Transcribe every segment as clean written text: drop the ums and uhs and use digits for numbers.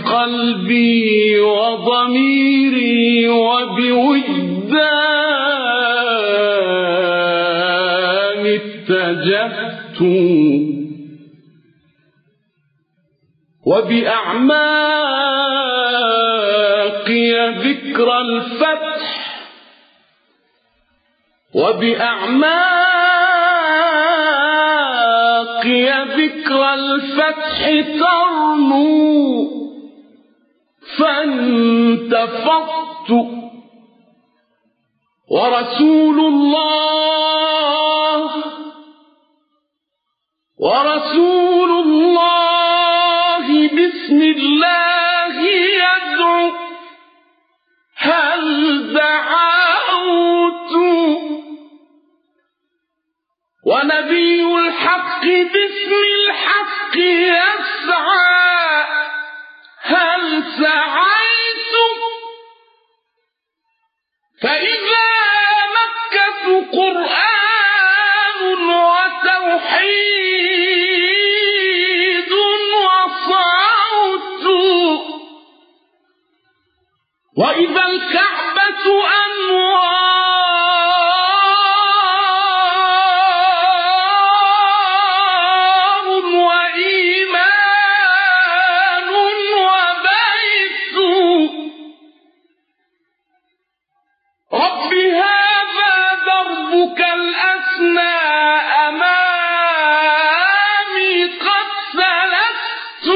بقلبي وضميري وبوجداني اتجهت وبأعماقي ذكر الفتح ترنو فانتفضت ورسول الله بسم الله يدعو هل دعوت ونبي الحق باسم الحق يسعى هل سعيت فإذا مكة قرآن وتوحيد وصوت وإذا الكعبة أنوار وإيمان وبيت رب هذا دربك الأسنى أمامي قد سلكت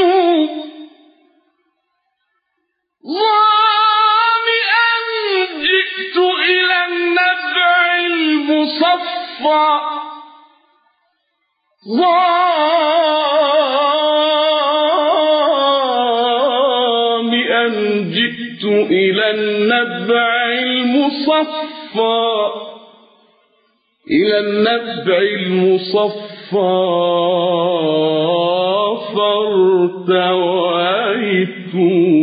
ظامئا جئت إلى النبع المصفى ظامئا جئت إلى النبع المصفى فارتويت